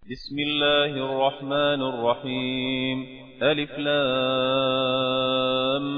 بسم الله الرحمن الرحيم. ألف لام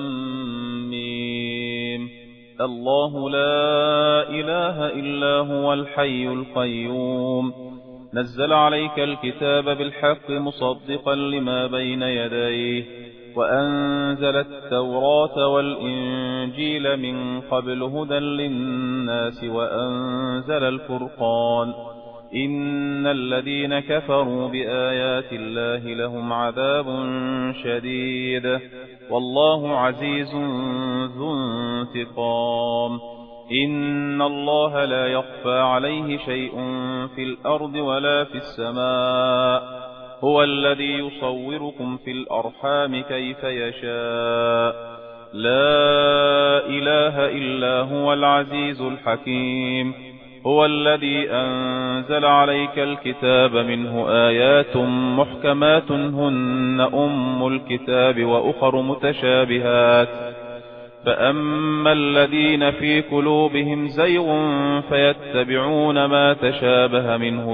ميم. الله لا إله إلا هو الحي القيوم. نزل عليك الكتاب بالحق مصدقا لما بين يديه، وأنزل التوراة والإنجيل من قبل هدى للناس، وأنزل الفرقان. إن الذين كفروا بآيات الله لهم عذاب شديد، والله عزيز ذو انتقام. إن الله لا يخفى عليه شيء في الأرض ولا في السماء. هو الذي يصوركم في الأرحام كيف يشاء. لا إله إلا هو العزيز الحكيم. هو الذي أنزل عليك الكتاب منه آيات محكمات هن أم الكتاب وأخر متشابهات، فأما الذين في قلوبهم زيغ فيتبعون ما تشابه منه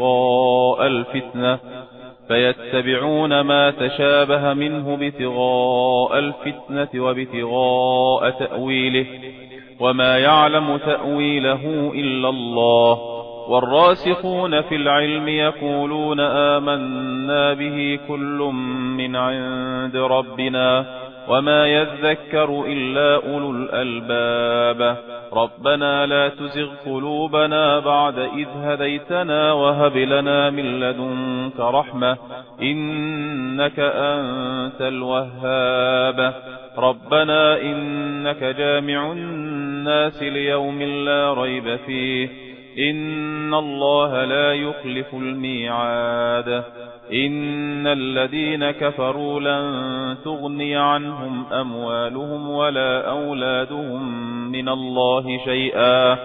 ابتغاء الفتنة وابتغاء تأويله، وما يعلم تأويله إلا الله. والراسخون في العلم يقولون آمنا به كل من عند ربنا، وما يذكر إلا أولو الألباب. ربنا لا تزغ قلوبنا بعد إذ هديتنا، وهب لنا من لدنك رحمة إنك أنت الوهاب. ربنا إنك جامع الناس ليوم لا ريب فيه، إن الله لا يخلف الميعاد. إن الذين كفروا لن تغني عنهم أموالهم ولا أولادهم من الله شيئا،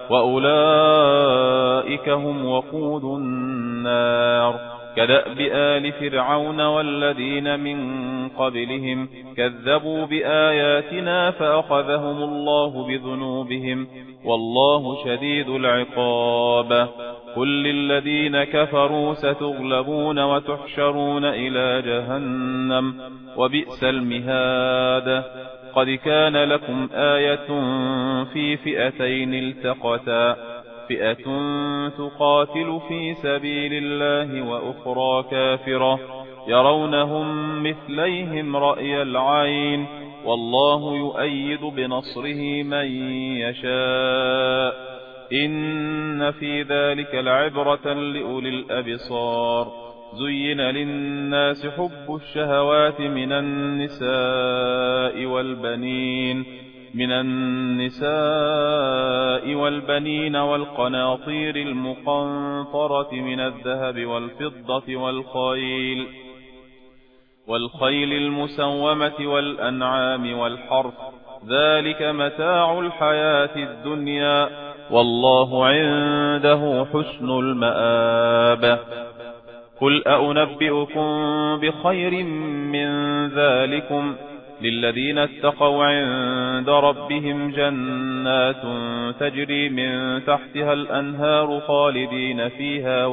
وأولئك هم وقود النار. كدأب آل فرعون والذين من قبلهم كذبوا بآياتنا فأخذهم الله بذنوبهم، والله شديد العقاب. قل للذين كفروا ستغلبون وتحشرون إلى جهنم، وبئس المهاد. قد كان لكم آية في فئتين التقتا، فئة تقاتل في سبيل الله وأخرى كافرة يرونهم مثليهم رأي العين، والله يؤيد بنصره من يشاء. إن في ذلك لعبرة لأولي الأبصار. زين للناس حب الشهوات من النساء والبنين والقناطير المقنطرة من الذهب والفضة والخيل المسومة والأنعام والحرث، ذلك متاع الحياة الدنيا، والله عنده حسن المآب. قل أنبئكم بخير من ذلكم للذين اتقوا عند ربهم جنات تجري من تحتها الأنهار خالدين فيها،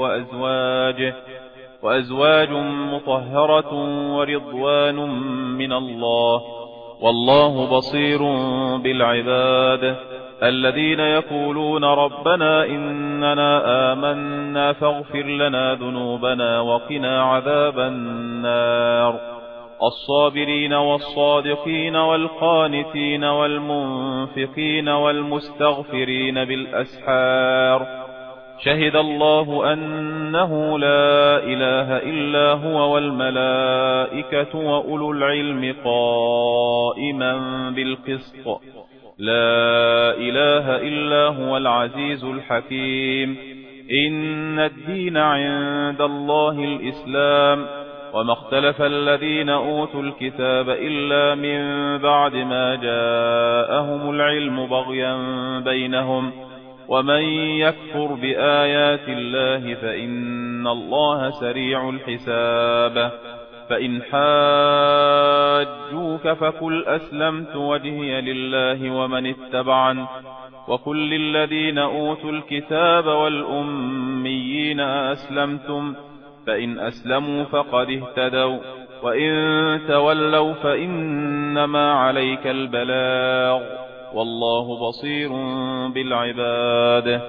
وأزواج مطهرة ورضوان من الله، والله بصير بالعباد. الذين يقولون ربنا إننا آمنا فاغفر لنا ذنوبنا وقنا عذاب النار. الصابرين والصادقين والقانتين والمنفقين والمستغفرين بالأسحار. شهد الله أنه لا إله إلا هو والملائكة وأولو العلم قائما بالقسط. لا إله إلا هو العزيز الحكيم. إن الدين عند الله الإسلام، وما اختلف الذين أوتوا الكتاب إلا من بعد ما جاءهم العلم بغيا بينهم، ومن يكفر بآيات الله فإن الله سريع الحساب. فإن حاجوك فقل أسلمت وجهي لله ومن اتبعن، وقل للذين أوتوا الكتاب والأميين أسلمتم فإن أسلموا فقد اهتدوا، وإن تولوا فإنما عليك البلاغ، والله بصير بالعباد.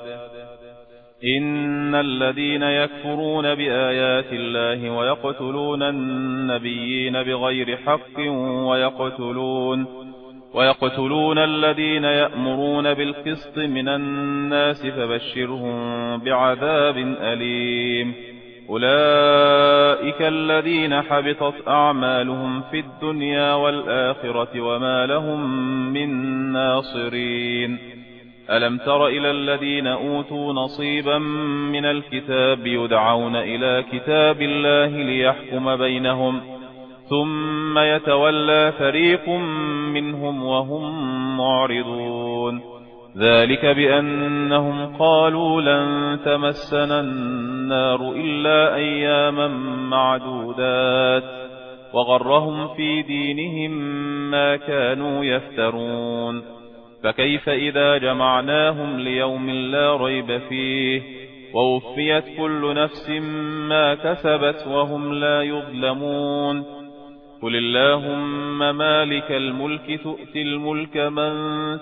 إن الذين يكفرون بآيات الله ويقتلون النبيين بغير حق ويقتلون الذين يأمرون بالقسط من الناس فبشرهم بعذاب أليم. أولئك الذين حبطت أعمالهم في الدنيا والآخرة وما لهم من ناصرين. ألم تر إلى الذين أوتوا نصيبا من الكتاب يدعون إلى كتاب الله ليحكم بينهم ثم يتولى فريق منهم وهم معرضون. ذلك بأنهم قالوا لن تمسنا النار إلا أياما معدودات وغرهم في دينهم ما كانوا يفترون. فكيف إذا جمعناهم ليوم لا ريب فيه ووفيت كل نفس ما كسبت وهم لا يظلمون. قل اللهم مالك الملك تؤتي الملك من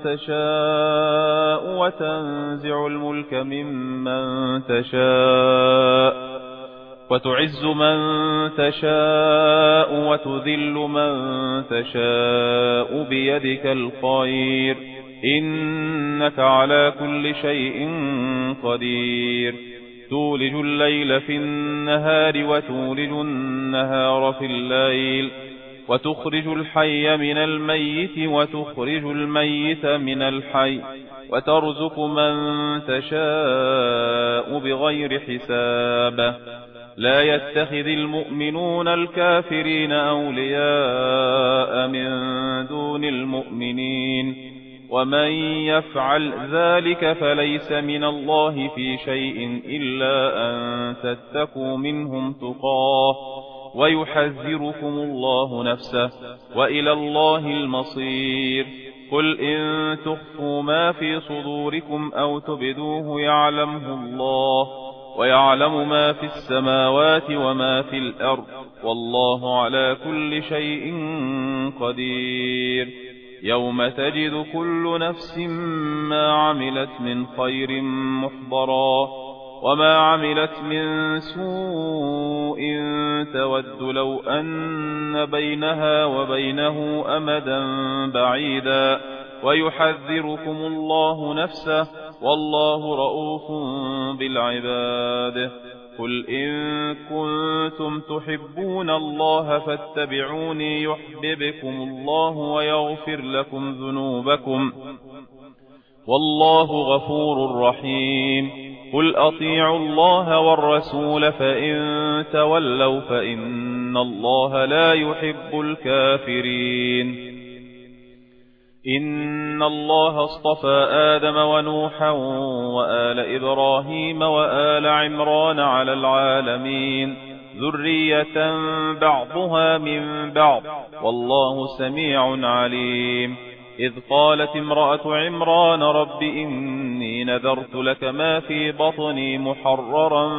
تشاء وتنزع الملك ممن تشاء وتعز من تشاء وتذل من تشاء بيدك الخير إنك على كل شيء قدير. تولج الليل في النهار وتولج النهار في الليل وتخرج الحي من الميت وتخرج الميت من الحي وترزق من تشاء بغير حساب. لا يتخذ المؤمنون الكافرين أولياء من دون المؤمنين ومن يفعل ذلك فليس من الله في شيء إلا أن تتقوا منهم تقاه ويحذركم الله نفسه وإلى الله المصير. قل إن تخفوا ما في صدوركم أو تبدوه يعلمه الله ويعلم ما في السماوات وما في الأرض والله على كل شيء قدير. يوم تجد كل نفس ما عملت من خير محضرا وما عملت من سوء تود لو أن بينها وبينه أمدا بعيدا ويحذركم الله نفسه والله رؤوف بالعباد. قل إن كنتم تحبون الله فاتبعوني يحببكم الله ويغفر لكم ذنوبكم والله غفور رحيم. قل أطيعوا الله والرسول فإن تولوا فإن الله لا يحب الكافرين. إن الله اصطفى آدم ونوحا وآل إبراهيم وآل عمران على العالمين ذرية بعضها من بعض والله سميع عليم. إذ قالت امرأة عمران رب إني نذرت لك ما في بطني محررا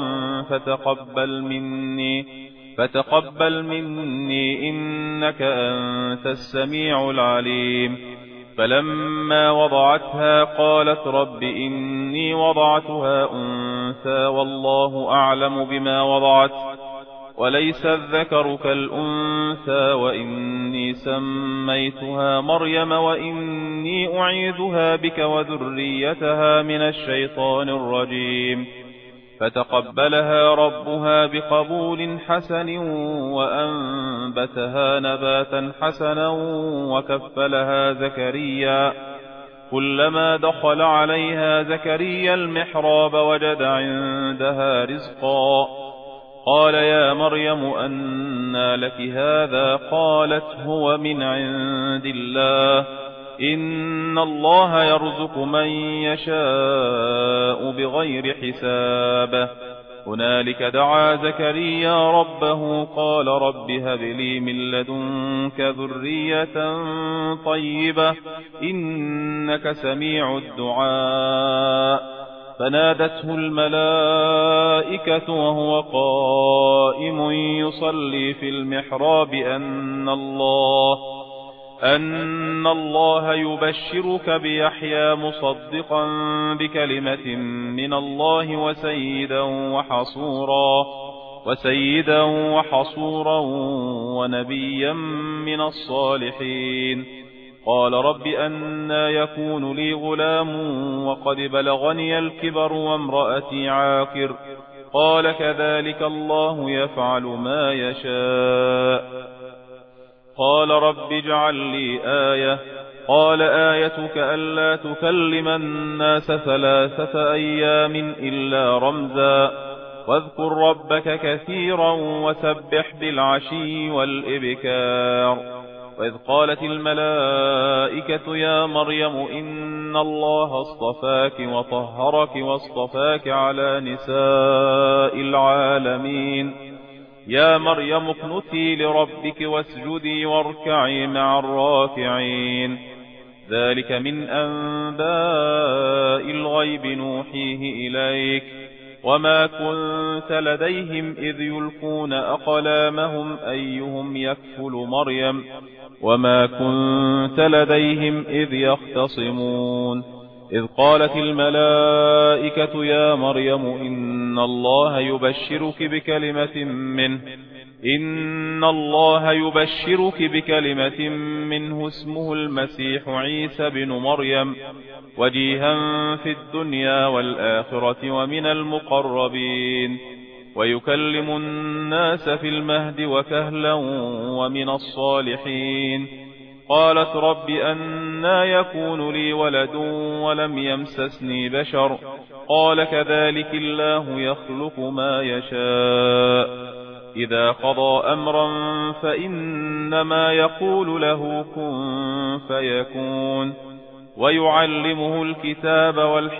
فتقبل مني إنك أنت السميع العليم. فلما وضعتها قالت رب إني وضعتها أنثى والله أعلم بما وضعت وليس الذكر كالأنثى وإني سميتها مريم وإني أعيذها بك وذريتها من الشيطان الرجيم. فتقبلها ربها بقبول حسن وأنبتها نباتا حسنا وكفلها زكريا. كلما دخل عليها زكريا المحراب وجد عندها رزقا قال يا مريم أنى لك هذا قالت هو من عند الله إن الله يرزق من يشاء بغير حساب. هنالك دعا زكريا ربه قال رب هب لي من لدنك ذرية طيبة إنك سميع الدعاء. فنادته الملائكة وهو قائم يصلي في المحراب أن الله يبشرك بيحيى مصدقا بكلمة من الله وسيدا وحصورا ونبيا من الصالحين. قال رب أنى يكون لي غلام وقد بلغني الكبر وامرأتي عاقر؟ قال كذلك الله يفعل ما يشاء. قال رب اجعل لي آية. قال آيتك ألا تكلم الناس 3 أيام إلا رمزا واذكر ربك كثيرا وسبح بالعشي والإبكار. وإذ قالت الملائكة يا مريم إن الله اصطفاك وطهرك واصطفاك على نساء العالمين. يا مريم اقنتي لربك واسجدي واركعي مع الراكعين. ذلك من أنباء الغيب نوحيه إليك وما كنت لديهم إذ يلقون أقلامهم أيهم يكفل مريم وما كنت لديهم إذ يختصمون. إذ قالت الملائكة يا مريم إن الله يبشرك بكلمة منه اسمه المسيح عيسى بن مريم وجيها في الدنيا والآخرة ومن المقربين ويكلم الناس في المهد وكهلا ومن الصالحين. قالت رب أنى يكون لي ولد ولم يمسسني بشر؟ قال كذلك الله يخلق ما يشاء. إذا قضى أمرا فإنما يقول له كن فيكون. ويعلمه الكتاب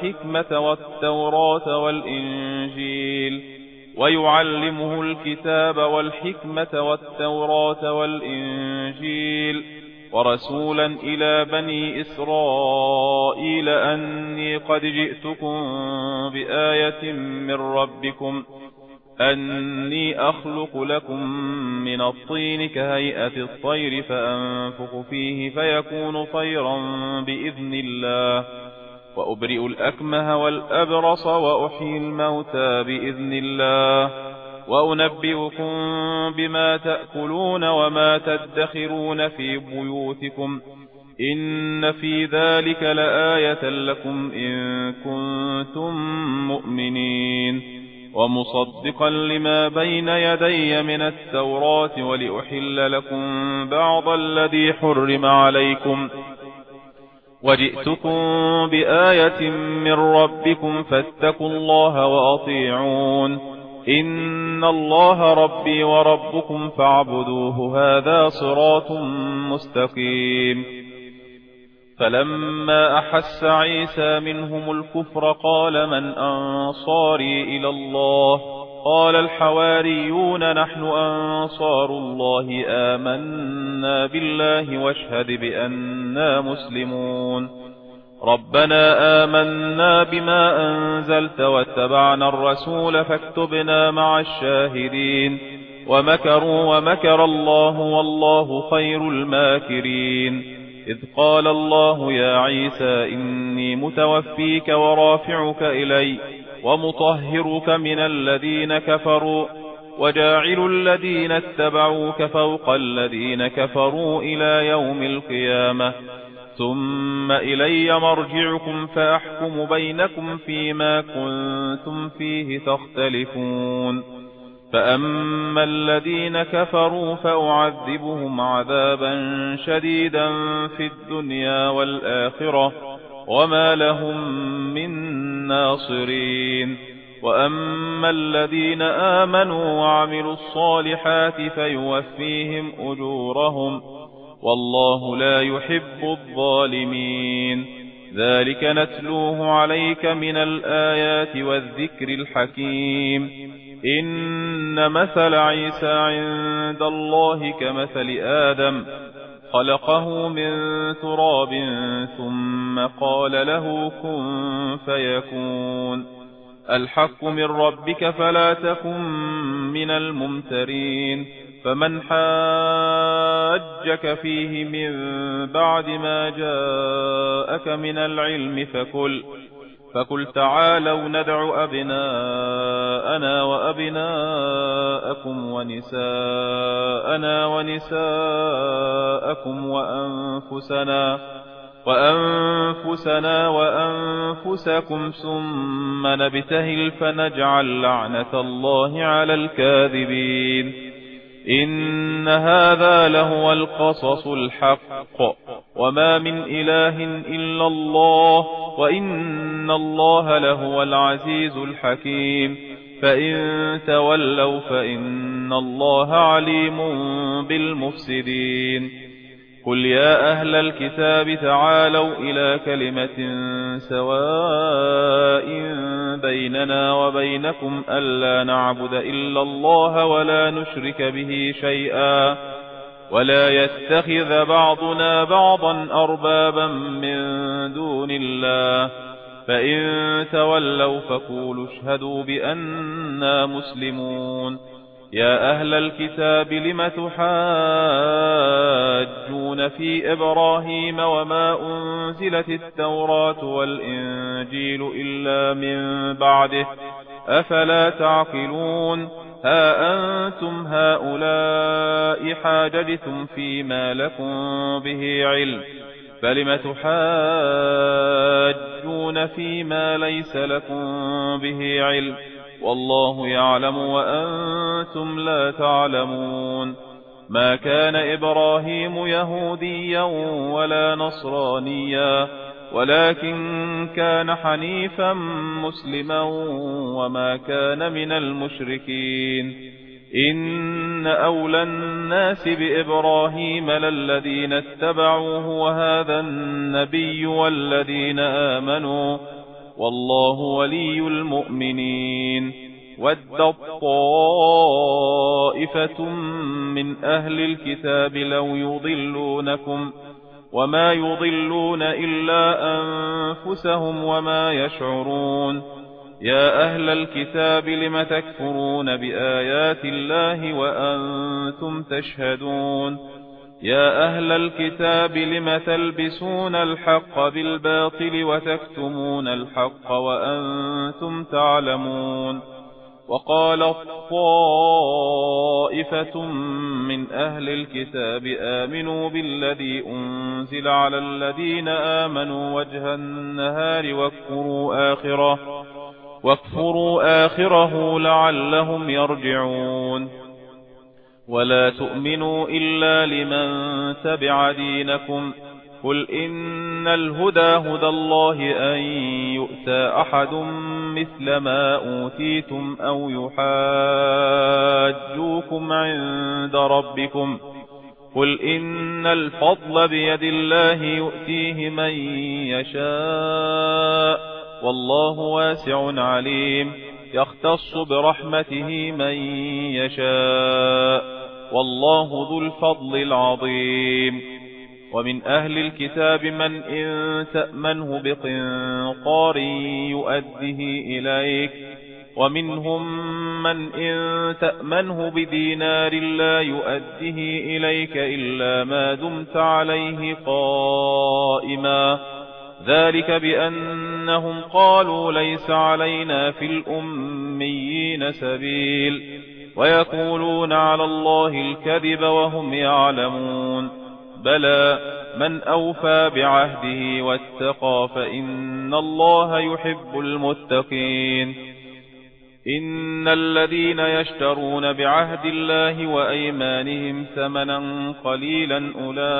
والحكمة والتوراة والإنجيل ورسولا إلى بني إسرائيل أني قد جئتكم بآية من ربكم أني أخلق لكم من الطين كهيئة الطير فأنفخ فيه فيكون طيرا بإذن الله وأبرئ الأكمه والأبرص وأحيي الموتى بإذن الله وأنبئكم بما تأكلون وما تدخرون في بيوتكم إن في ذلك لآية لكم إن كنتم مؤمنين. ومصدقا لما بين يدي من التوراة ولأحل لكم بعض الذي حرم عليكم وجئتكم بآية من ربكم فاتقوا الله وأطيعون. إن الله ربي وربكم فاعبدوه هذا صراط مستقيم. فلما أحس عيسى منهم الكفر قال من أنصاري إلى الله؟ قال الحواريون نحن أنصار الله آمنا بالله واشهد بأننا مسلمون. ربنا آمنا بما أنزلت واتبعنا الرسول فاكتبنا مع الشاهدين. ومكروا ومكر الله والله خير الماكرين. إذ قال الله يا عيسى إني متوفيك ورافعك إلي ومطهرك من الذين كفروا وجاعل الذين اتبعوك فوق الذين كفروا إلى يوم القيامة ثم إلي مرجعكم فأحكم بينكم فيما كنتم فيه تختلفون. فأما الذين كفروا فأعذبهم عذابا شديدا في الدنيا والآخرة وما لهم من ناصرين. وأما الذين آمنوا وعملوا الصالحات فيوفيهم أجورهم والله لا يحب الظالمين. ذلك نتلوه عليك من الآيات والذكر الحكيم. إن مثل عيسى عند الله كمثل آدم خلقه من تراب ثم قال له كن فيكون الحق من ربك فلا تكن من الممترين فمن حاجك فيه من بعد ما جاءك من العلم فقل تعالوا ندع أبناءنا وأبناءكم ونساءنا ونساءكم وأنفسنا وأنفسكم ثم نبتهل فنجعل لعنة الله على الكاذبين إن هذا لهو القصص الحق وما من إله إلا الله وإن الله لهو العزيز الحكيم فإن تولوا فإن الله عليم بالمفسدين قل يا أهل الكتاب تعالوا إلى كلمة سواء بيننا وبينكم ألا نعبد إلا الله ولا نشرك به شيئا ولا يتخذ بعضنا بعضا أربابا من دون الله فإن تولوا فقولوا اشهدوا بأننا مسلمون يا أهل الكتاب لم تحاجون في إبراهيم وما أنزلت التوراة والإنجيل إلا من بعده أفلا تعقلون ها أنتم هؤلاء حاججتم فيما لكم به علم فلم تحاجون فيما ليس لكم به علم والله يعلم وأنتم لا تعلمون ما كان إبراهيم يهوديا ولا نصرانيا ولكن كان حنيفا مسلما وما كان من المشركين إن أولى الناس بإبراهيم للذين اتبعوه وهذا النبي والذين آمنوا والله ولي المؤمنين ودت طائفة من أهل الكتاب لو يضلونكم وما يضلون إلا أنفسهم وما يشعرون يا أهل الكتاب لم تكفرون بآيات الله وأنتم تشهدون يا أهل الكتاب لم تلبسون الحق بالباطل وتكتمون الحق وأنتم تعلمون وقالت طائفة من أهل الكتاب آمنوا بالذي أنزل على الذين آمنوا وجه النهار واكفروا آخره لعلهم يرجعون ولا تؤمنوا إلا لمن تبع دينكم قل إن الهدى هدى الله أن يؤتى أحد مثل ما أوتيتم أو يحاجوكم عند ربكم قل إن الفضل بيد الله يؤتيه من يشاء والله واسع عليم يختص برحمته من يشاء والله ذو الفضل العظيم ومن أهل الكتاب من إن تأمنه بقنطار يؤده إليك ومنهم من إن تأمنه بدينار لا يؤده إليك إلا ما دمت عليه قائما ذلك بأنهم قالوا ليس علينا في الأميين سبيل ويقولون على الله الكذب وهم يعلمون بلى من أوفى بعهده واتقى فإن الله يحب المتقين إن الذين يشترون بعهد الله وأيمانهم ثمنا قليلا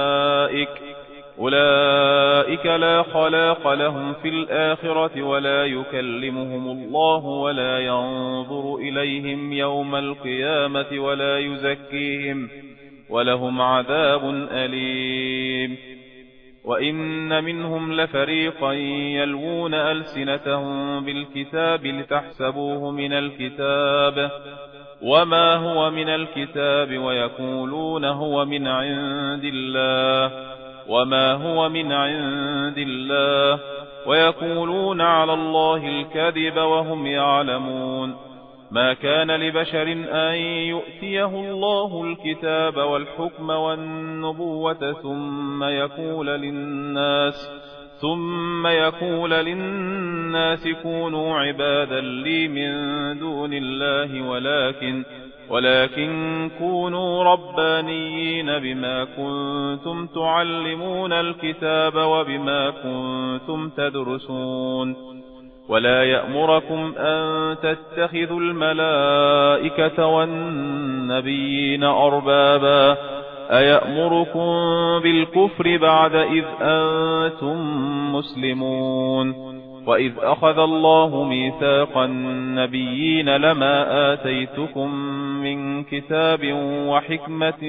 أولئك لا خلاق لهم في الآخرة ولا يكلمهم الله ولا ينظر إليهم يوم القيامة ولا يزكيهم ولهم عذاب أليم وإن منهم لفريقا يلوون ألسنتهم بالكتاب لتحسبوه من الكتاب وما هو من الكتاب ويقولون هو من عند الله وما هو من عند الله ويقولون على الله الكذب وهم يعلمون. ما كان لبشر أن يؤتيه الله الكتاب والحكم والنبوة ثم يقول للناس كونوا عبادا لي من دون الله ولكن كونوا ربانيين بما كنتم تعلمون الكتاب وبما كنتم تدرسون. ولا يأمركم أن تتخذوا الملائكة والنبيين أربابا أيأمركم بالكفر بعد إذ أنتم مسلمون. وإذ أخذ الله ميثاق النبيين لما آتيتكم من كتاب وحكمة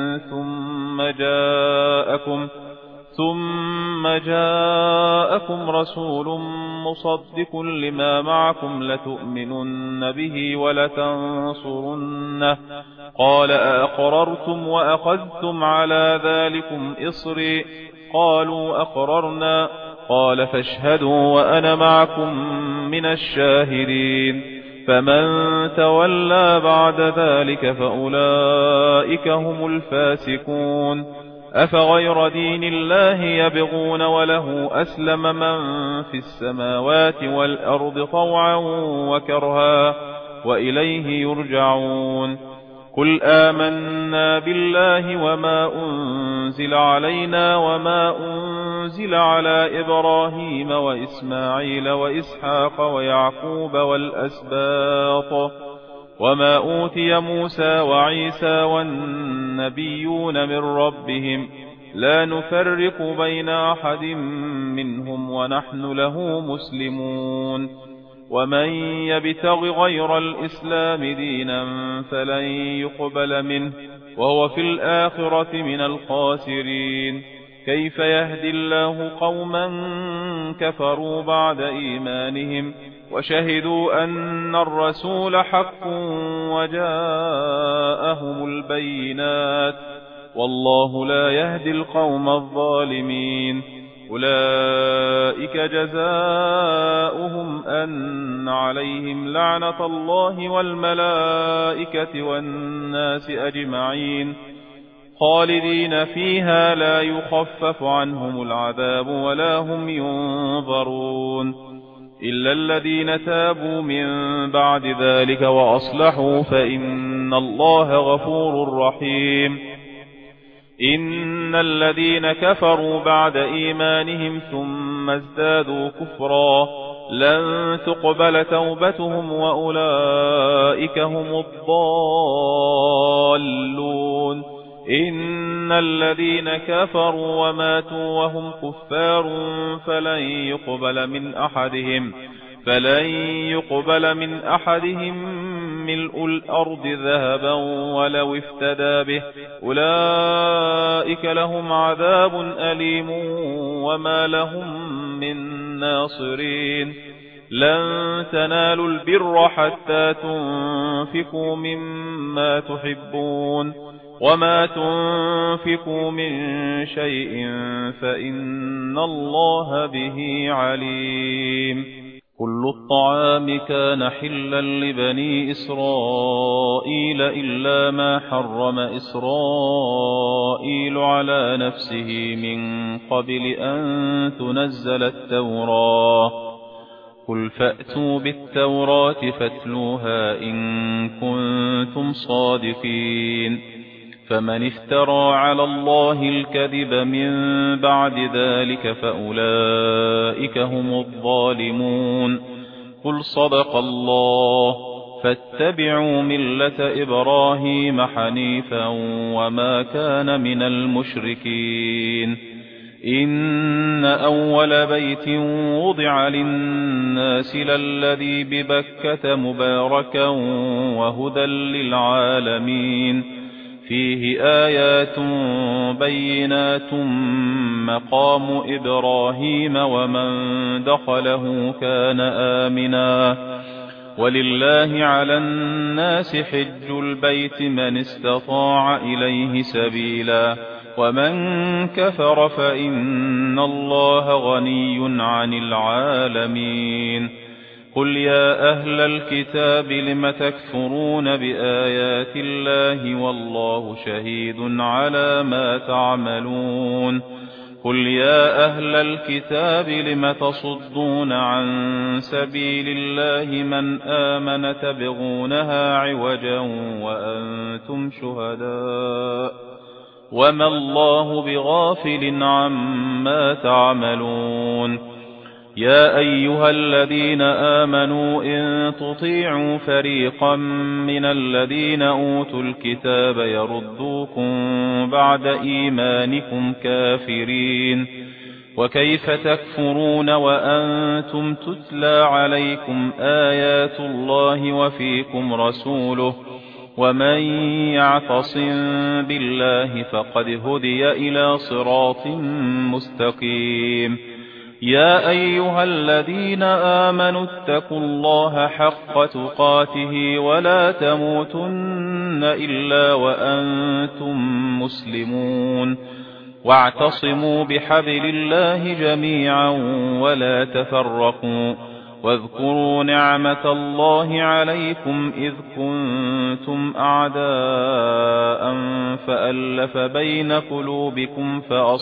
ثم جاءكم رسول مصدق لما معكم لتؤمنن به ولتنصرنه قال أأقررتم وأخذتم على ذلكم إصري قالوا أقررنا قال فاشهدوا وأنا معكم من الشاهدين. فمن تولى بعد ذلك فأولئك هم الفاسقون. أفغير دين الله يبغون وله أسلم من في السماوات والأرض طوعا وكرها وإليه يرجعون. قل آمنا بالله وما أنزل علينا وما أنزل على إبراهيم وإسماعيل وإسحاق ويعقوب والأسباط وما أوتي موسى وعيسى والنبيون من ربهم لا نفرق بين أحد منهم ونحن له مسلمون. ومن يبتغ غير الإسلام دينا فلن يقبل منه وهو في الآخرة من الخاسرين. كيف يهدي الله قوما كفروا بعد إيمانهم وشهدوا أن الرسول حق وجاءهم البينات والله لا يهدي القوم الظالمين. أولئك جزاؤهم أن عليهم لعنة الله والملائكة والناس أجمعين خالدين فيها لا يخفف عنهم العذاب ولا هم ينظرون إلا الذين تابوا من بعد ذلك وأصلحوا فإن الله غفور رحيم. إن الذين كفروا بعد إيمانهم ثم ازدادوا كفرا لن تقبل توبتهم وأولئك هم الضالون. إن الذين كفروا وماتوا وهم كفار فلن يقبل من أحدهم ملء الأرض ذهبا ولو افتدى به أولئك لهم عذاب أليم وما لهم من ناصرين. لن تنالوا البر حتى تنفقوا مما تحبون وما تنفقوا من شيء فإن الله به عليم. كل الطعام كان حلا لبني إسرائيل إلا ما حرم إسرائيل على نفسه من قبل أن تنزل التوراة. قل فأتوا بالتوراة فاتلوها إن كنتم صادقين. فمن افترى على الله الكذب من بعد ذلك فأولئك هم الظالمون. قل صدق الله فاتبعوا ملة إبراهيم حنيفا وما كان من المشركين. إن أول بيت وضع للناس للذي ببكة مباركا وهدى للعالمين فيه آيات بينات مقام إبراهيم ومن دخله كان آمنا ولله على الناس حج البيت من استطاع إليه سبيلا ومن كفر فإن الله غني عن العالمين. قل يا أهل الكتاب لم تكفرون بآيات الله والله شهيد على ما تعملون. قل يا أهل الكتاب لم تصدون عن سبيل الله من آمن تبغونها عوجا وأنتم شهداء وما الله بغافل عما تعملون. يا أيها الذين آمنوا إن تطيعوا فريقا من الذين أوتوا الكتاب يردوكم بعد إيمانكم كافرين وكيف تكفرون وأنتم تتلى عليكم آيات الله وفيكم رسوله ومن يعتصم بالله فقد هدي إلى صراط مستقيم. يا أيها الذين آمنوا اتقوا الله حق تقاته ولا تموتن إلا وأنتم مسلمون واعتصموا بحبل الله جميعا ولا تفرقوا واذكروا نعمة الله عليكم إذ كنتم أعداء فألف بين قلوبكم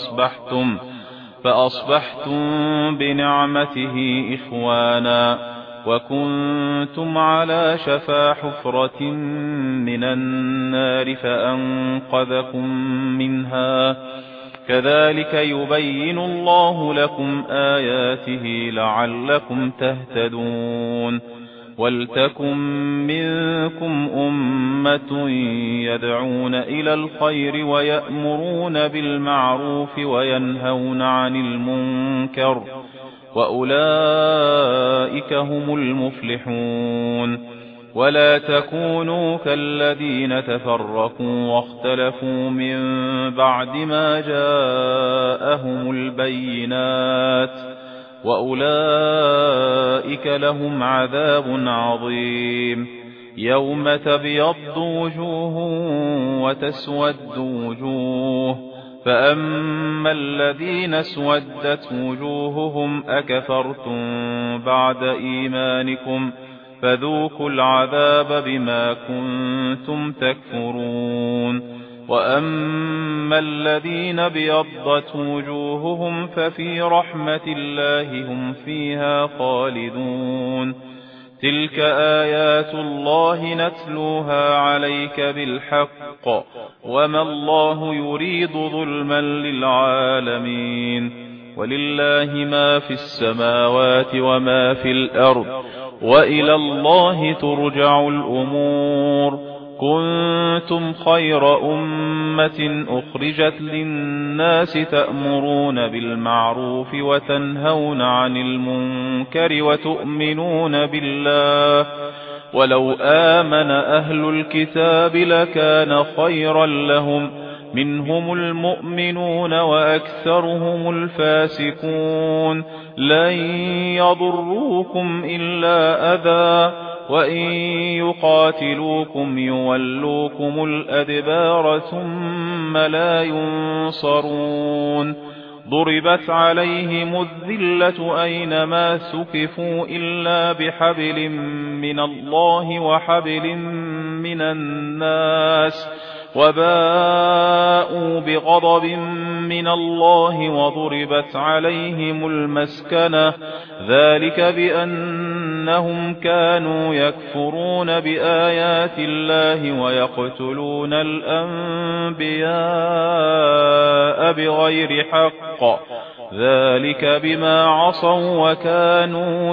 فأصبحتم بنعمته إخوانا وكنتم على شفا حفرة من النار فأنقذكم منها كذلك يبين الله لكم آياته لعلكم تهتدون. ولتكن منكم أمة يدعون إلى الخير ويأمرون بالمعروف وينهون عن المنكر وأولئك هم المفلحون. ولا تكونوا كالذين تفرقوا واختلفوا من بعد ما جاءهم البينات وأولئك لهم عذاب عظيم. يوم تبيض وجوه وتسود وجوه فأما الذين اسودت وجوههم أكفرتم بعد إيمانكم فذوقوا العذاب بما كنتم تكفرون. وأما الذين ابيضت وجوههم ففي رحمة الله هم فيها خالدون. تلك آيات الله نتلوها عليك بالحق وما الله يريد ظلما للعالمين. ولله ما في السماوات وما في الأرض وإلى الله ترجع الأمور. كنتم خير أمة أخرجت للناس تأمرون بالمعروف وتنهون عن المنكر وتؤمنون بالله ولو آمن أهل الكتاب لكان خيرا لهم منهم المؤمنون وأكثرهم الفاسقون. لن يضروكم إلا أذى وإن يقاتلوكم يولوكم الأدبار ثم لا ينصرون. ضربت عليهم الذلة أينما ثقفوا إلا بحبل من الله وحبل من الناس وباءوا بغضب من الله وضربت عليهم المسكنة ذلك بأنهم كانوا يكفرون بآيات الله ويقتلون الأنبياء بغير حق ذلك بما عصوا وكانوا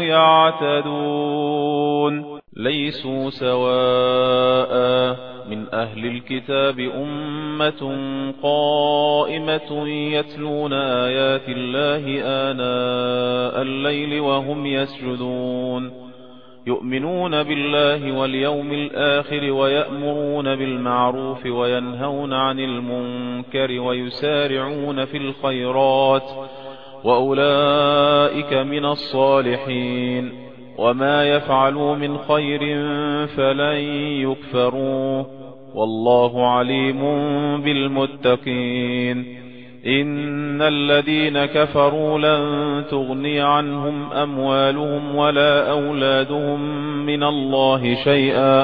يعتدون. ليسوا سواء من أهل الكتاب أمة قائمة يتلون آيات الله آناء الليل وهم يسجدون يؤمنون بالله واليوم الآخر ويأمرون بالمعروف وينهون عن المنكر ويسارعون في الخيرات وأولئك من الصالحين. وما يفعلوا من خير فلن يكفروه، والله عليم بالمتقين. إن الذين كفروا لن تغني عنهم أموالهم ولا أولادهم من الله شيئا،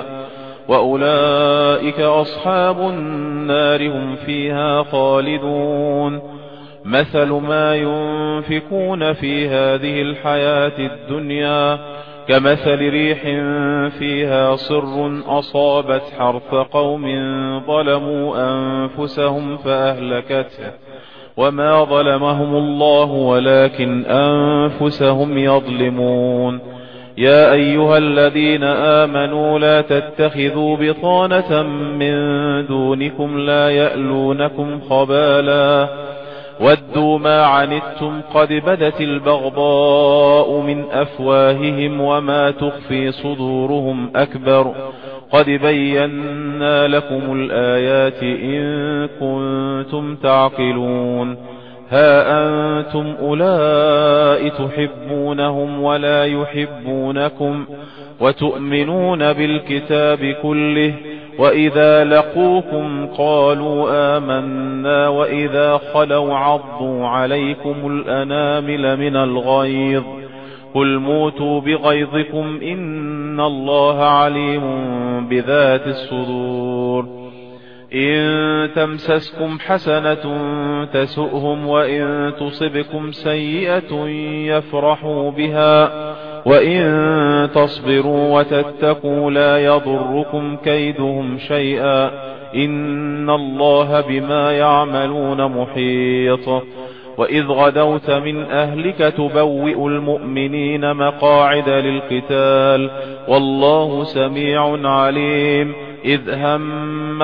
وأولئك أصحاب النار هم فيها خالدون. مثل ما ينفقون في هذه الحياة الدنيا كمثل ريح فيها صر أصابت حرث قوم ظلموا أنفسهم فأهلكته، وما ظلمهم الله ولكن أنفسهم يظلمون. يا أيها الذين آمنوا لا تتخذوا بطانة من دونكم لا يألونكم خبالا ودوا ما عنتم قد بدت البغضاء من أفواههم وما تخفي صدورهم أكبر قد بينا لكم الآيات إن كنتم تعقلون. ها أنتم أولئك تحبونهم ولا يحبونكم وتؤمنون بالكتاب كله، وإذا لقوكم قالوا آمنا وإذا خلوا عضوا عليكم الأنامل من الغيظ قل موتوا بغيظكم إن الله عليم بذات الصدور. إن تمسسكم حسنة تسؤهم وإن تصبكم سيئة يفرحوا بها وإن تصبروا وتتقوا لا يضركم كيدهم شيئا إن الله بما يعملون محيط. وإذ غدوت من أهلك تبوئ المؤمنين مقاعد للقتال والله سميع عليم. إذ هم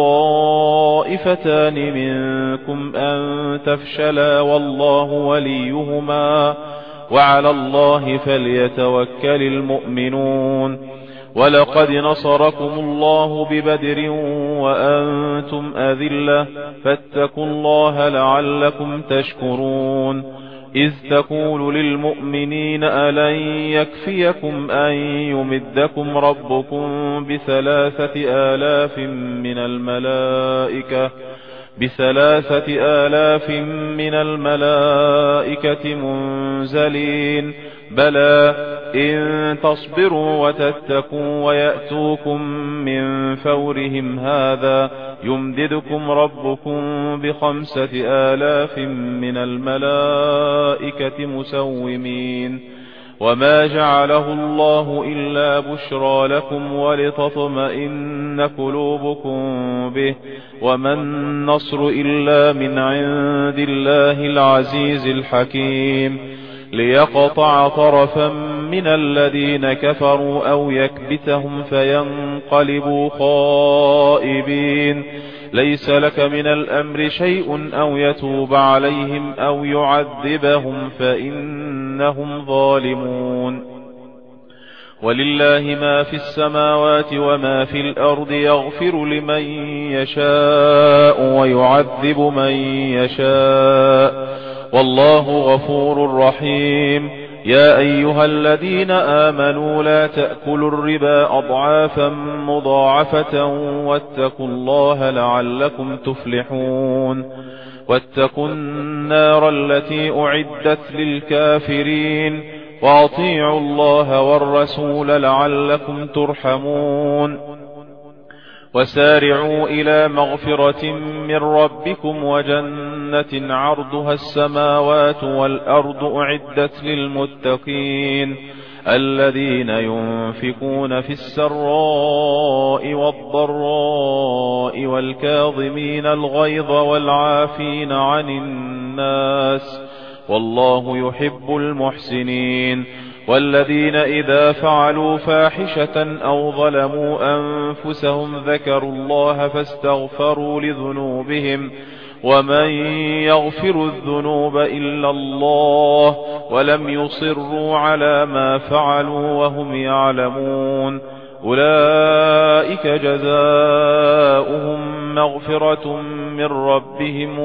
الطائفتان منكم أن تفشلا والله وليهما وعلى الله فليتوكل المؤمنون. ولقد نصركم الله ببدر وأنتم أذلة فاتقوا الله لعلكم تشكرون. إذ تقول للمؤمنين ألن يكفيكم أن يمدكم ربكم ب3,000 من الملائكة منزلين بلى إن تصبروا وتتقوا ويأتوكم من فورهم هذا يمددكم ربكم ب5,000 من الملائكة مسومين. وما جعله الله إلا بشرى لكم ولتطمئن قلوبكم به وما النصر إلا من عند الله العزيز الحكيم. ليقطع طرفا من الذين كفروا أو يكبتهم فينقلبوا خائبين. ليس لك من الأمر شيء أو يتوب عليهم أو يعذبهم فإنهم ظالمون. ولله ما في السماوات وما في الأرض يغفر لمن يشاء ويعذب من يشاء والله غفور رحيم. يا أيها الذين آمنوا لا تأكلوا الربا أضعافا مضاعفة واتقوا الله لعلكم تفلحون. واتقوا النار التي أعدت للكافرين وأطيعوا الله والرسول لعلكم ترحمون. وسارعوا إلى مغفرة من ربكم وجنة عرضها السماوات والأرض أعدت للمتقين الذين ينفقون في السراء والضراء والكاظمين الغيظ والعافين عن الناس والله يحب المحسنين. والذين إذا فعلوا فاحشة أو ظلموا أنفسهم ذكروا الله فاستغفروا لذنوبهم ومن يغفر الذنوب إلا الله ولم يصروا على ما فعلوا وهم يعلمون. أولئك جزاؤهم مغفرة من ربهم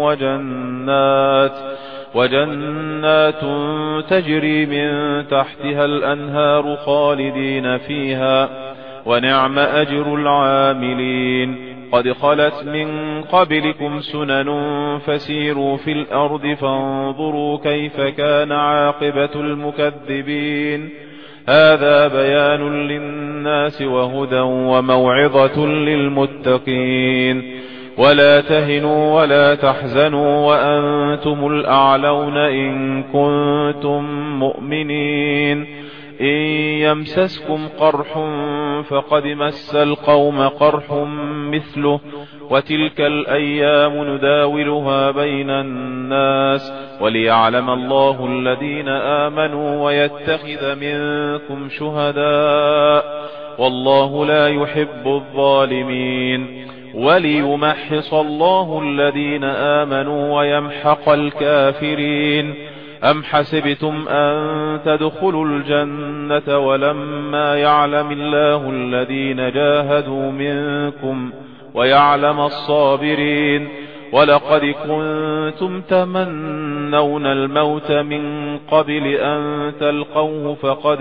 وجنات تجري من تحتها الأنهار خالدين فيها ونعم أجر العاملين. قد خلت من قبلكم سنن فسيروا في الأرض فانظروا كيف كان عاقبة المكذبين. هذا بيان للناس وهدى وموعظة للمتقين. ولا تهنوا ولا تحزنوا وأنتم الأعلون إن كنتم مؤمنين. إن يمسسكم قرح فقد مس القوم قرح مثله وتلك الأيام نداولها بين الناس وليعلم الله الذين آمنوا ويتخذ منكم شهداء والله لا يحب الظالمين. وليمحص الله الذين آمنوا ويمحق الكافرين. أم حسبتم أن تدخلوا الجنة ولما يعلم الله الذين جاهدوا منكم ويعلم الصابرين. ولقد كنتم تمنون الموت من قبل أن تلقوه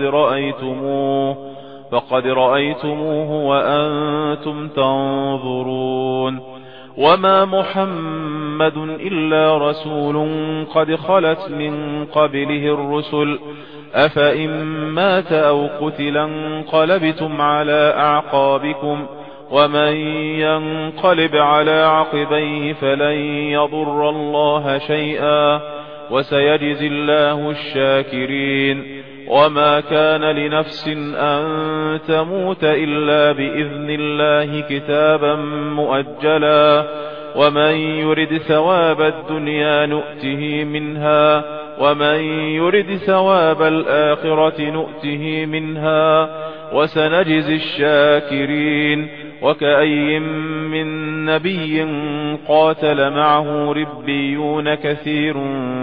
فقد رأيتموه وأنتم تنظرون. وما محمد إلا رسول قد خلت من قبله الرسل أفإن مات أو قتل انقلبتم على أعقابكم ومن ينقلب على عقبيه فلن يضر الله شيئا وسيجزي الله الشاكرين. وما كان لنفس أن تموت إلا بإذن الله كتابا مؤجلا ومن يرد ثواب الدنيا نؤته منها ومن يرد ثواب الآخرة نؤته منها وسنجزي الشاكرين. وكأي من نبي قاتل معه ربيون كثير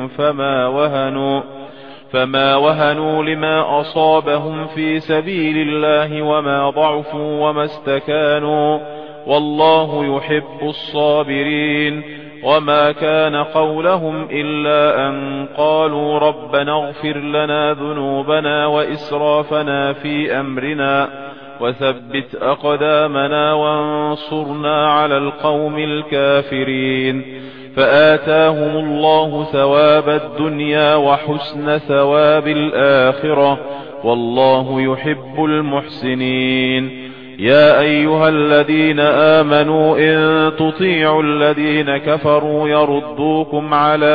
فما وهنوا لما أصابهم في سبيل الله وما ضعفوا وما استكانوا والله يحب الصابرين. وما كان قولهم إلا أن قالوا ربنا اغفر لنا ذنوبنا وإسرافنا في أمرنا وثبت أقدامنا وانصرنا على القوم الكافرين. فآتاهم الله ثواب الدنيا وحسن ثواب الآخرة والله يحب المحسنين. يا أيها الذين آمنوا إن تطيعوا الذين كفروا يردوكم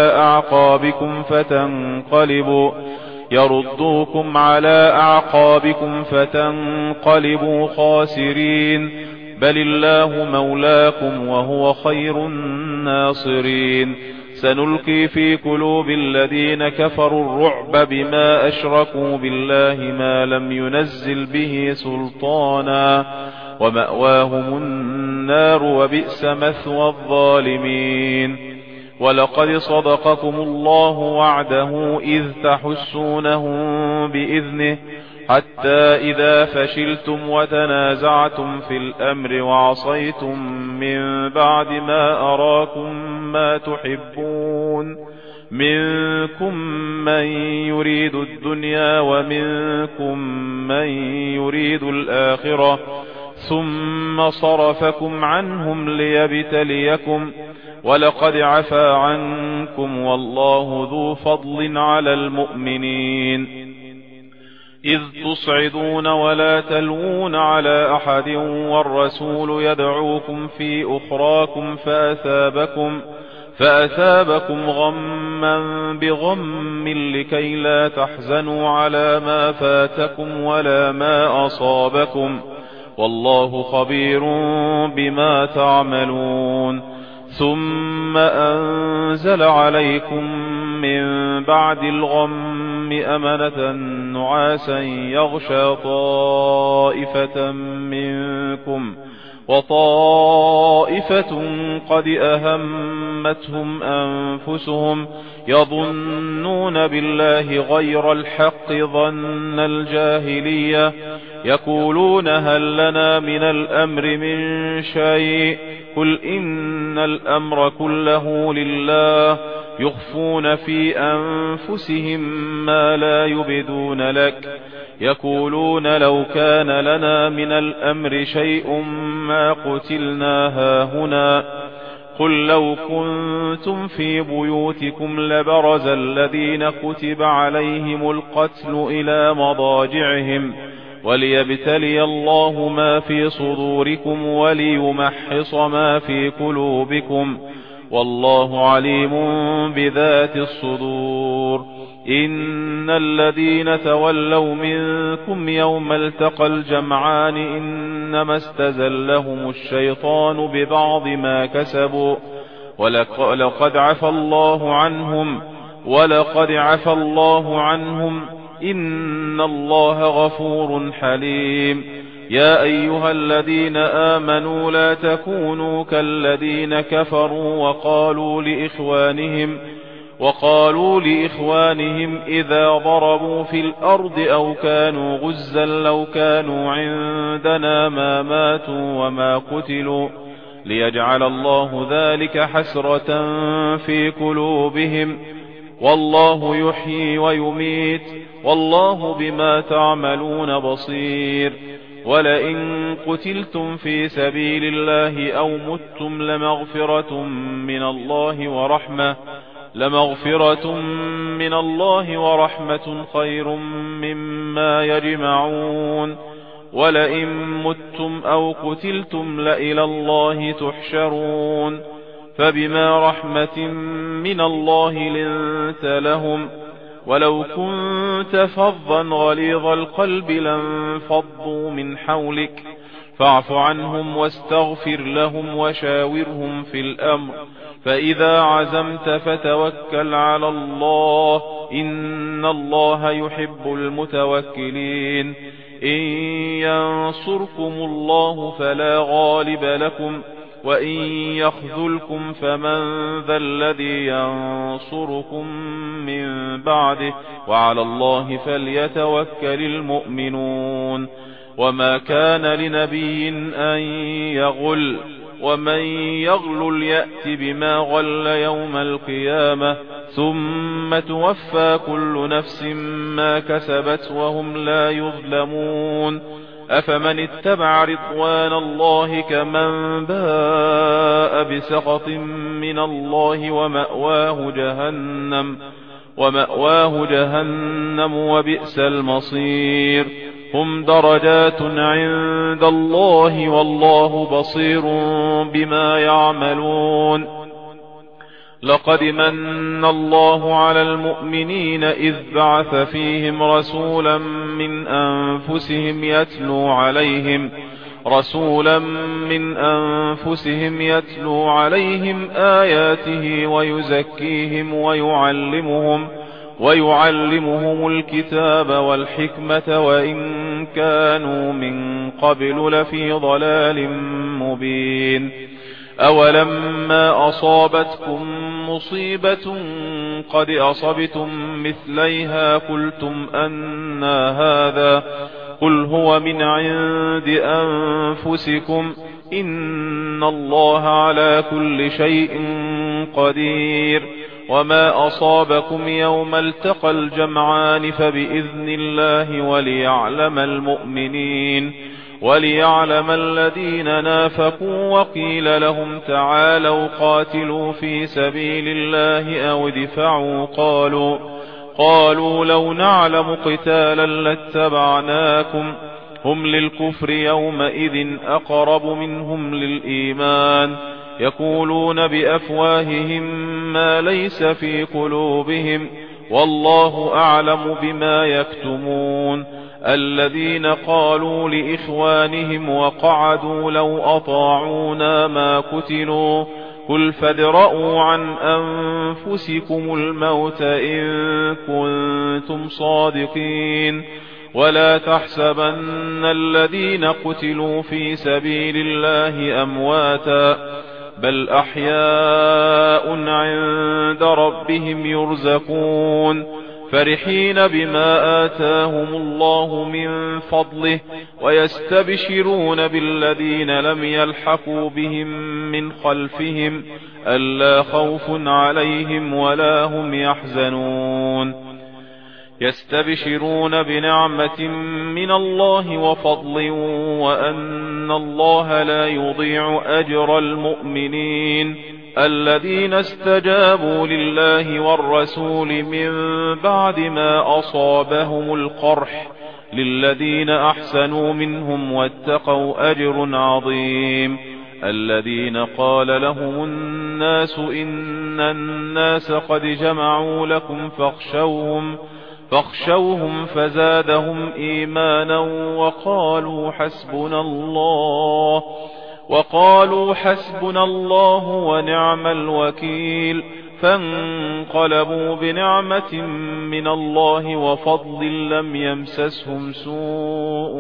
على أعقابكم فتنقلبوا خاسرين. بل الله مولاكم وهو خير الناصرين. سنلقي في قلوب الذين كفروا الرعب بما أشركوا بالله ما لم ينزل به سلطانا ومأواهم النار وبئس مثوى الظالمين. ولقد صدقكم الله وعده إذ تحسونهم بإذنه حتى إذا فشلتم وتنازعتم في الأمر وعصيتم من بعد ما أراكم ما تحبون منكم من يريد الدنيا ومنكم من يريد الآخرة ثم صرفكم عنهم ليبتليكم ولقد عفا عنكم والله ذو فضل على المؤمنين. إذ تصعدون ولا تلوون على أحد والرسول يدعوكم في أخراكم فأثابكم غما بغم لكي لا تحزنوا على ما فاتكم ولا ما أصابكم والله خبير بما تعملون. ثم أنزل عليكم من بعد الغم أمنة نعاسا يغشى طائفة منكم وطائفة قد أهمتهم أنفسهم يظنون بالله غير الحق ظن الجاهلية يقولون هل لنا من الأمر من شيء قل إن الأمر كله لله يخفون في أنفسهم ما لا يبدون لك يقولون لو كان لنا من الأمر شيء ما قتلنا هاهنا قل لو كنتم في بيوتكم لبرز الذين كتب عليهم القتل إلى مضاجعهم وليبتلي الله ما في صدوركم وليمحص ما في قلوبكم والله عليم بذات الصدور إن الذين تولوا منكم يوم التقى الجمعان إنما استزلهم الشيطان ببعض ما كسبوا ولقد عفى الله عنهم إن الله غفور حليم يا أيها الذين آمنوا لا تكونوا كالذين كفروا وقالوا لإخوانهم إذا ضربوا في الأرض أو كانوا غزا لو كانوا عندنا ما ماتوا وما قتلوا ليجعل الله ذلك حسرة في قلوبهم والله يحيي ويميت والله بما تعملون بصير ولئن قتلتم في سبيل الله أو متم لمغفرة من الله ورحمة خير مما يجمعون ولئن متم أو قتلتم لإلى الله تحشرون فبما رحمة من الله لنت لهم ولو كنت فظا غليظ القلب لانفضوا من حولك فاعف عنهم واستغفر لهم وشاورهم في الأمر فإذا عزمت فتوكل على الله إن الله يحب المتوكلين إن ينصركم الله فلا غالب لكم وإن يخذلكم فمن ذا الذي ينصركم من بعده وعلى الله فليتوكل المؤمنون وما كان لنبي أن يغل ومن يغلل يأت بما غل يوم القيامة ثم توفى كل نفس ما كسبت وهم لا يظلمون أفمن اتبع رضوان الله كمن باء بسخط من الله ومأواه جهنم وبئس المصير هم درجات عند الله والله بصير بما يعملون لقد من الله على المؤمنين إذ بعث فيهم رسولا من أنفسهم يتلو عليهم آياته ويزكيهم ويعلمهم الكتاب والحكمة وإن كانوا من قبل لفي ضلال مبين أولما أصابتكم مصيبة قد أصبتم مثليها قلتم أنى هذا قل هو من عند أنفسكم إن الله على كل شيء قدير وما أصابكم يوم التقى الجمعان فبإذن الله وليعلم الذين نافقوا وقيل لهم تعالوا قاتلوا في سبيل الله أو ادفعوا قالوا لو نعلم قتالا لاتبعناكم هم للكفر يومئذ أقرب منهم للإيمان يقولون بأفواههم ما ليس في قلوبهم والله أعلم بما يكتمون الذين قالوا لإخوانهم وقعدوا لو أطاعونا ما قتلوا قل فادرءوا عن أنفسكم الموت إن كنتم صادقين ولا تحسبن الذين قتلوا في سبيل الله أمواتا بل أحياء عند ربهم يرزقون فرحين بما آتاهم الله من فضله ويستبشرون بالذين لم يلحقوا بهم من خلفهم ألا خوف عليهم ولا هم يحزنون يستبشرون بنعمة من الله وفضل وأن الله لا يضيع أجر المؤمنين الذين استجابوا لله والرسول من بعد ما أصابهم القرح للذين أحسنوا منهم واتقوا أجر عظيم الذين قال لهم الناس إن الناس قد جمعوا لكم فاخشوهم فزادهم إيمانا وقالوا حسبنا الله ونعم الوكيل فانقلبوا بنعمة من الله وفضل لم يمسسهم سوء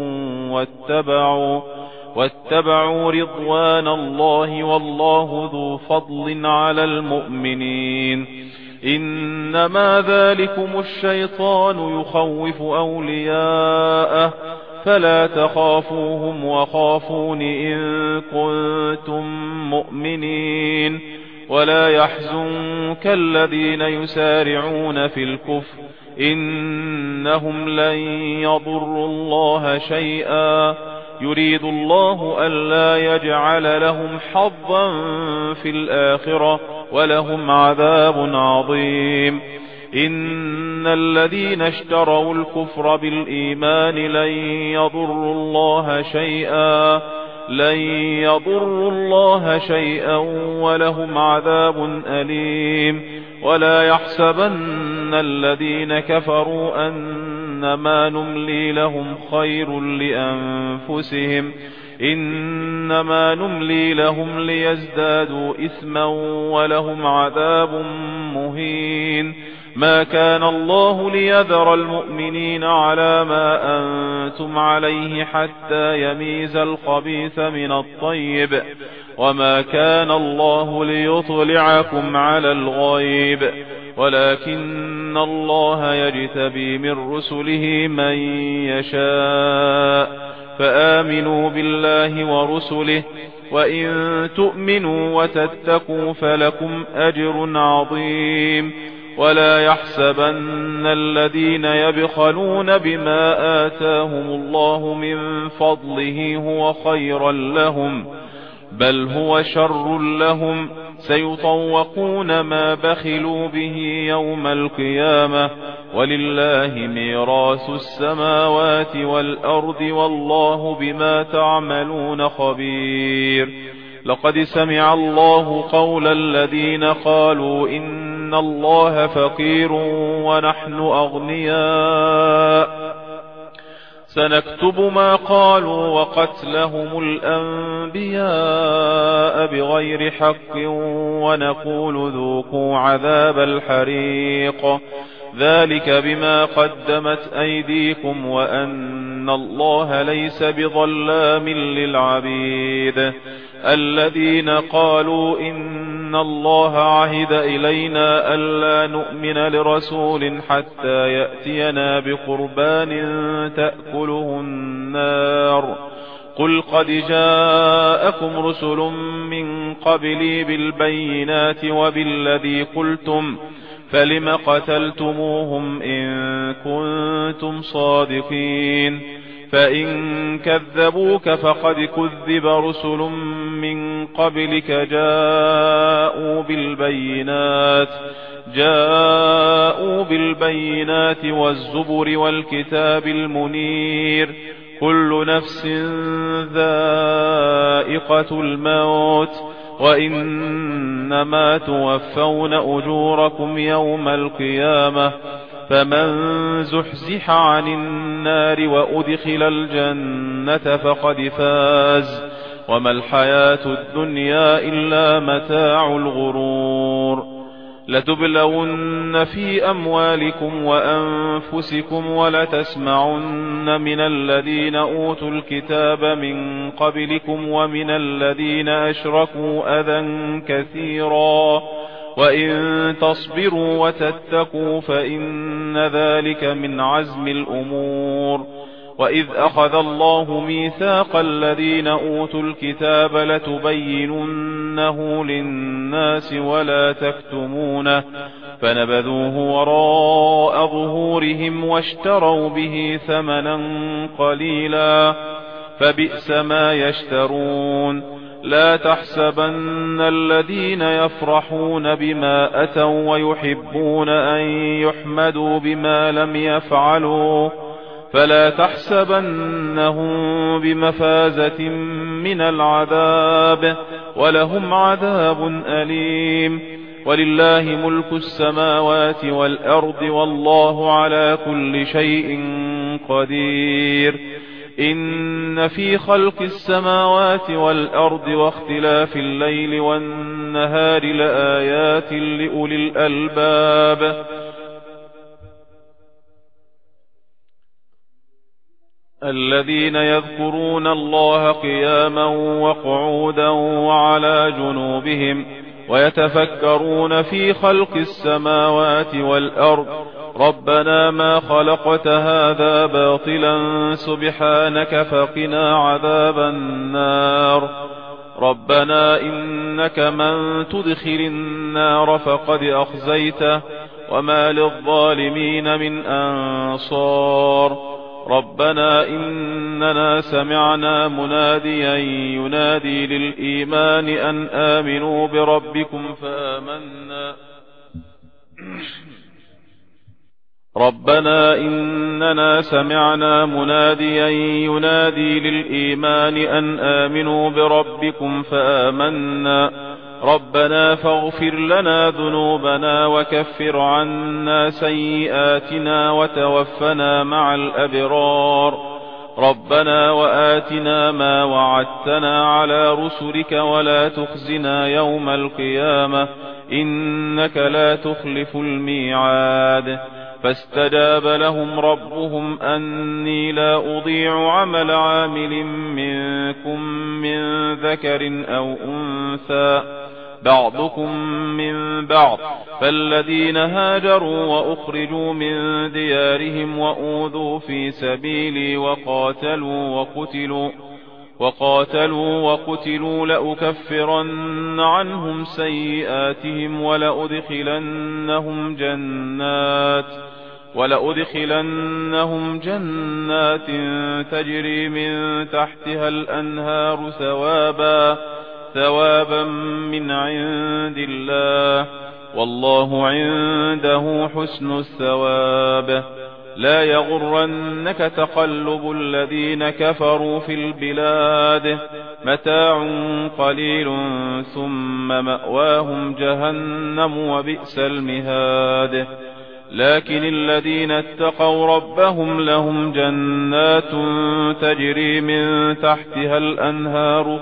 واتبعوا رضوان الله والله ذو فضل على المؤمنين إنما ذلكم الشيطان يخوف أولياءه فلا تخافوهم وخافون إن كنتم مؤمنين ولا يحزنك الذين يسارعون في الكفر إنهم لن يضروا الله شيئا يريد الله ألا يجعل لهم حظا في الآخرة ولهم عذاب عظيم إن الذين اشتروا الكفر بالإيمان لن يضروا الله شيئا ولهم عذاب أليم ولا يحسبن الذين كفروا أنما نملي لهم خير لأنفسهم إنما نملي لهم ليزدادوا إثما ولهم عذاب مهين ما كان الله ليذر المؤمنين على ما أنتم عليه حتى يميز الخبيث من الطيب وما كان الله ليطلعكم على الغيب ولكن الله يجتبي من رسله من يشاء فآمنوا بالله ورسله وإن تؤمنوا وتتقوا فلكم أجر عظيم ولا يحسبن الذين يبخلون بما آتاهم الله من فضله هو خيرا لهم بل هو شر لهم سيطوقون ما بخلوا به يوم القيامة ولله ميراث السماوات والأرض والله بما تعملون خبير لقد سمع الله قول الذين قالوا إن الله فقير ونحن أغنياء سنكتب ما قالوا وقتلهم الأنبياء بغير حق ونقول ذوقوا عذاب الحريق ذلك بما قدمت أيديكم وأن الله ليس بظلام للعبيد الذين قالوا إن الله عهد إلينا ألا نؤمن لرسول حتى يأتينا بقربان تأكله النار قل قد جاءكم رسل من قبلي بالبينات وبالذي قلتم فلم قتلتموهم إن كنتم صادقين فإن كذبوك فقد كذب رسل من قبلك جاءوا بالبينات والزبر والكتاب المنير كل نفس ذائقة الموت وإنما توفون أجوركم يوم القيامة فمن زحزح عن النار وأدخل الجنة فقد فاز وما الحياة الدنيا إلا متاع الغرور لتبلون في أموالكم وأنفسكم ولتسمعن من الذين أوتوا الكتاب من قبلكم ومن الذين أشركوا أذى كثيرا وإن تصبروا وتتقوا فإن ذلك من عزم الأمور. وإذ أخذ الله ميثاق الذين أوتوا الكتاب لتبيننه للناس ولا تكتمونه فنبذوه وراء ظهورهم واشتروا به ثمنا قليلا فبئس ما يشترون. لا تحسبن الذين يفرحون بما أتوا ويحبون أن يحمدوا بما لم يفعلوا فلا تحسبنهم بمفازة من العذاب ولهم عذاب أليم. ولله ملك السماوات والأرض والله على كل شيء قدير. إن في خلق السماوات والأرض واختلاف الليل والنهار لآيات لأولي الألباب. الذين يذكرون الله قياما وقعودا وعلى جنوبهم ويتفكرون في خلق السماوات والأرض ربنا ما خلقت هذا باطلا سبحانك فقنا عذاب النار. ربنا إنك من تدخل النار فقد أخزيته وما للظالمين من أنصار. ربنا إننا سمعنا مناديا ينادي للإيمان أن آمنوا بربكم فآمنا. ربنا إننا سمعنا مناديا ينادي للإيمان أن آمنوا بربكم فآمنا. ربنا فاغفر لنا ذنوبنا وكفر عنا سيئاتنا وتوفنا مع الأبرار. ربنا وآتنا ما وعدتنا على رسلك ولا تخزنا يوم القيامة إنك لا تخلف الميعاد. فاستجاب لهم ربهم أني لا أضيع عمل عامل منكم من ذكر أو أنثى بعضكم من بعض فالذين هاجروا وأخرجوا من ديارهم وأوذوا في سبيلي وقاتلوا وقتلوا لأكفرن عنهم سيئاتهم ولأدخلنهم جنات تجري من تحتها الأنهار ثوابا من عند الله والله عنده حسن الثواب. لا يغرنك تقلب الذين كفروا في البلاد متاع قليل ثم مأواهم جهنم وبئس المهاد. لكن الذين اتقوا ربهم لهم جنات تجري من تحتها الأنهار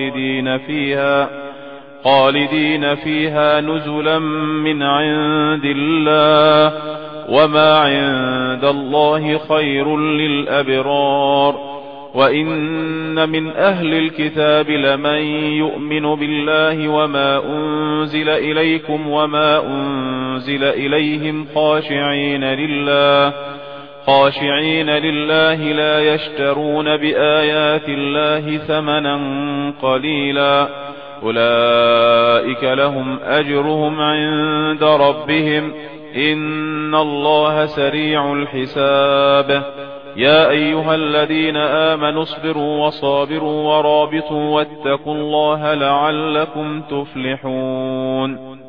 خالدين فيها نزلا من عند الله وما عند الله خير للأبرار. وإن من أهل الكتاب لمن يؤمن بالله وما أنزل إليكم وما أنزل إليهم خاشعين لله لا يشترون بآيات الله ثمنا قليلا أولئك لهم أجرهم عند ربهم إن الله سريع الحساب. يا أيها الذين آمنوا اصبروا وصابروا ورابطوا واتقوا الله لعلكم تفلحون.